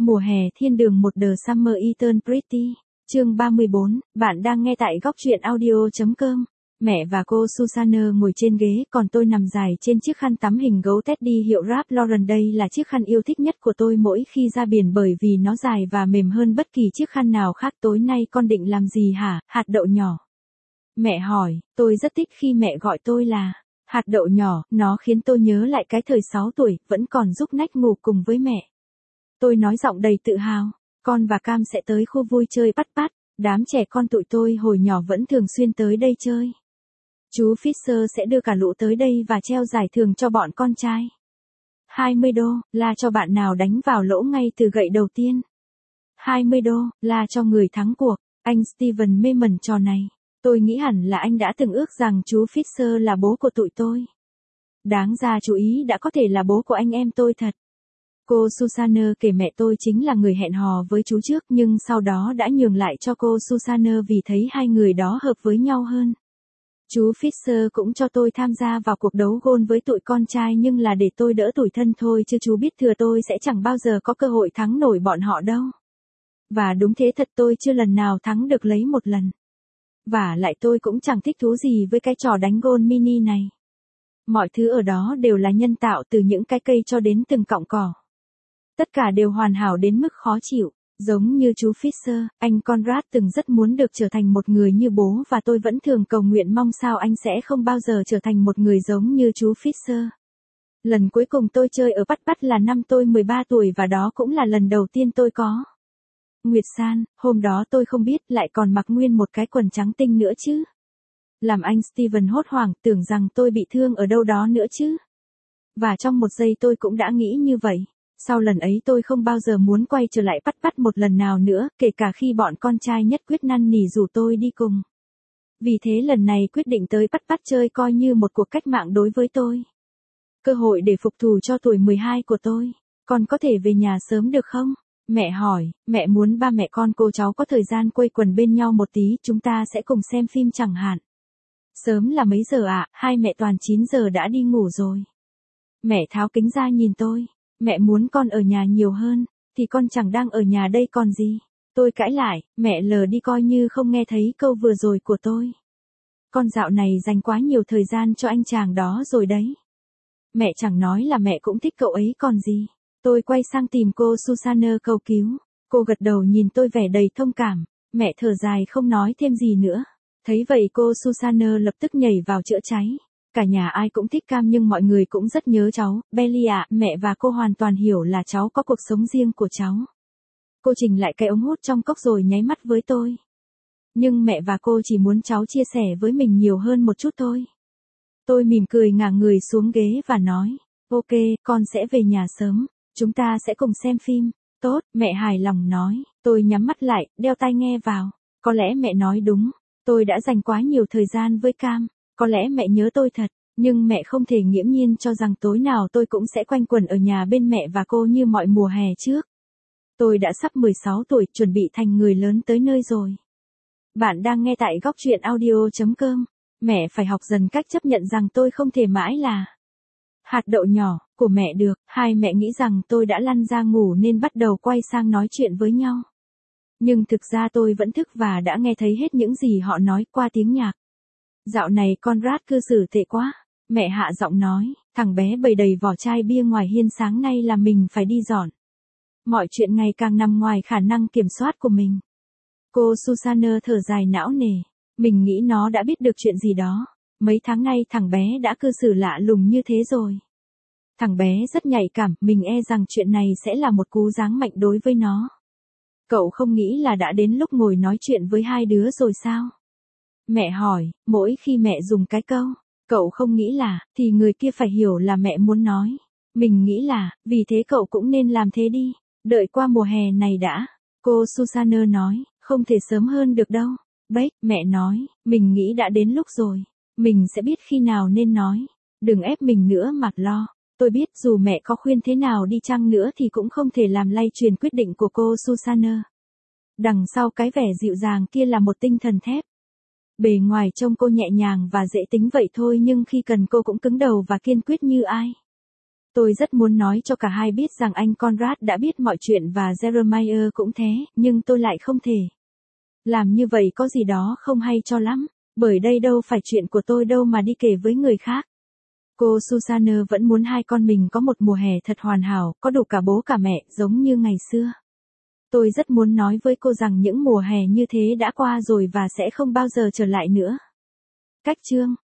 Mùa hè thiên đường một The Summer Eternal Pretty. Chương 34, bạn đang nghe tại góc truyện audio.com. Mẹ và cô Susanna ngồi trên ghế, còn tôi nằm dài trên chiếc khăn tắm hình gấu Teddy hiệu Ralph Lauren. Đây là chiếc khăn yêu thích nhất của tôi mỗi khi ra biển bởi vì nó dài và mềm hơn bất kỳ chiếc khăn nào khác. Tối nay con định làm gì hả, hạt đậu nhỏ? Mẹ hỏi. Tôi rất thích khi mẹ gọi tôi là hạt đậu nhỏ, nó khiến tôi nhớ lại cái thời 6 tuổi, vẫn còn rúc nách ngủ cùng với mẹ. Tôi nói giọng đầy tự hào. Con và Cam sẽ tới khu vui chơi Pat Pat. Đám trẻ con tụi tôi hồi nhỏ vẫn thường xuyên tới đây chơi. Chú Fisher sẽ đưa cả lũ tới đây và treo giải thưởng cho bọn con trai. 20 đô, là cho bạn nào đánh vào lỗ ngay từ gậy đầu tiên. 20 đô, là cho người thắng cuộc. Anh Steven mê mẩn trò này. Tôi nghĩ hẳn là anh đã từng ước rằng chú Fisher là bố của tụi tôi. Đáng ra chú ý đã có thể là bố của anh em tôi thật. Cô Susanna kể mẹ tôi chính là người hẹn hò với chú trước nhưng sau đó đã nhường lại cho cô Susanna vì thấy hai người đó hợp với nhau hơn. Chú Fisher cũng cho tôi tham gia vào cuộc đấu gôn với tụi con trai nhưng là để tôi đỡ tủi thân thôi chứ chú biết thừa tôi sẽ chẳng bao giờ có cơ hội thắng nổi bọn họ đâu. Và đúng thế thật, tôi chưa lần nào thắng được lấy một lần. Và lại tôi cũng chẳng thích thú gì với cái trò đánh gôn mini này. Mọi thứ ở đó đều là nhân tạo, từ những cái cây cho đến từng cọng cỏ. Tất cả đều hoàn hảo đến mức khó chịu. Giống như chú Fisher, anh Conrad từng rất muốn được trở thành một người như bố và tôi vẫn thường cầu nguyện mong sao anh sẽ không bao giờ trở thành một người giống như chú Fisher. Lần cuối cùng tôi chơi ở Pat Pat là năm tôi 13 tuổi và đó cũng là lần đầu tiên tôi có Nguyệt San. Hôm đó tôi không biết lại còn mặc nguyên một cái quần trắng tinh nữa chứ. Làm anh Steven hốt hoảng, tưởng rằng tôi bị thương ở đâu đó nữa chứ. Và trong một giây tôi cũng đã nghĩ như vậy. Sau lần ấy tôi không bao giờ muốn quay trở lại Pat Pat một lần nào nữa, kể cả khi bọn con trai nhất quyết năn nỉ rủ tôi đi cùng. Vì thế lần này quyết định tới Pat Pat chơi coi như một cuộc cách mạng đối với tôi. Cơ hội để phục thù cho tuổi 12 của tôi. Con có thể về nhà sớm được không? Mẹ hỏi. Mẹ muốn ba mẹ con cô cháu có thời gian quây quần bên nhau một tí, chúng ta sẽ cùng xem phim chẳng hạn. Sớm là mấy giờ ạ? Hai mẹ toàn 9 giờ đã đi ngủ rồi. Mẹ tháo kính ra nhìn tôi. Mẹ muốn con ở nhà nhiều hơn, thì con chẳng đang ở nhà đây còn gì. Tôi cãi lại, mẹ lờ đi coi như không nghe thấy câu vừa rồi của tôi. Con dạo này dành quá nhiều thời gian cho anh chàng đó rồi đấy. Mẹ chẳng nói là mẹ cũng thích cậu ấy còn gì. Tôi quay sang tìm cô Susanna cầu cứu. Cô gật đầu nhìn tôi vẻ đầy thông cảm. Mẹ thở dài không nói thêm gì nữa. Thấy vậy cô Susanna lập tức nhảy vào chữa cháy. Cả nhà ai cũng thích Cam nhưng mọi người cũng rất nhớ cháu. Belly ạ, mẹ và cô hoàn toàn hiểu là cháu có cuộc sống riêng của cháu. Cô chỉnh lại cái ống hút trong cốc rồi nháy mắt với tôi. Nhưng mẹ và cô chỉ muốn cháu chia sẻ với mình nhiều hơn một chút thôi. Tôi mỉm cười ngả người xuống ghế và nói, ok, con sẽ về nhà sớm. Chúng ta sẽ cùng xem phim. Tốt, mẹ hài lòng nói. Tôi nhắm mắt lại, đeo tai nghe vào. Có lẽ mẹ nói đúng. Tôi đã dành quá nhiều thời gian với Cam. Có lẽ mẹ nhớ tôi thật, nhưng mẹ không thể nghiễm nhiên cho rằng tối nào tôi cũng sẽ quanh quẩn ở nhà bên mẹ và cô như mọi mùa hè trước. Tôi đã sắp 16 tuổi, chuẩn bị thành người lớn tới nơi rồi. Bạn đang nghe tại góc truyện audio.com. Mẹ phải học dần cách chấp nhận rằng tôi không thể mãi là hạt đậu nhỏ của mẹ được. Hai mẹ nghĩ rằng tôi đã lăn ra ngủ nên bắt đầu quay sang nói chuyện với nhau. Nhưng thực ra tôi vẫn thức và đã nghe thấy hết những gì họ nói qua tiếng nhạc. Dạo này Conrad cư xử tệ quá. Mẹ hạ giọng nói, thằng bé bày đầy vỏ chai bia ngoài hiên sáng nay là mình phải đi dọn. Mọi chuyện ngày càng nằm ngoài khả năng kiểm soát của mình. Cô Susanna thở dài não nề. Mình nghĩ nó đã biết được chuyện gì đó. Mấy tháng nay thằng bé đã cư xử lạ lùng như thế rồi. Thằng bé rất nhạy cảm, mình e rằng chuyện này sẽ là một cú giáng mạnh đối với nó. Cậu không nghĩ là đã đến lúc ngồi nói chuyện với hai đứa rồi sao? Mẹ hỏi, mỗi khi mẹ dùng cái câu, cậu không nghĩ là, thì người kia phải hiểu là mẹ muốn nói. Mình nghĩ là, vì thế cậu cũng nên làm thế đi, đợi qua mùa hè này đã. Cô Susanna nói, không thể sớm hơn được đâu. Bếch, mẹ nói, mình nghĩ đã đến lúc rồi. Mình sẽ biết khi nào nên nói. Đừng ép mình nữa mà lo. Tôi biết dù mẹ có khuyên thế nào đi chăng nữa thì cũng không thể làm lay truyền quyết định của cô Susanna. Đằng sau cái vẻ dịu dàng kia là một tinh thần thép. Bề ngoài trông cô nhẹ nhàng và dễ tính vậy thôi nhưng khi cần cô cũng cứng đầu và kiên quyết như ai. Tôi rất muốn nói cho cả hai biết rằng anh Conrad đã biết mọi chuyện và Jeremiah cũng thế, nhưng tôi lại không thể. Làm như vậy có gì đó không hay cho lắm, bởi đây đâu phải chuyện của tôi đâu mà đi kể với người khác. Cô Susanna vẫn muốn hai con mình có một mùa hè thật hoàn hảo, có đủ cả bố cả mẹ, giống như ngày xưa. Tôi rất muốn nói với cô rằng những mùa hè như thế đã qua rồi và sẽ không bao giờ trở lại nữa. Cách chương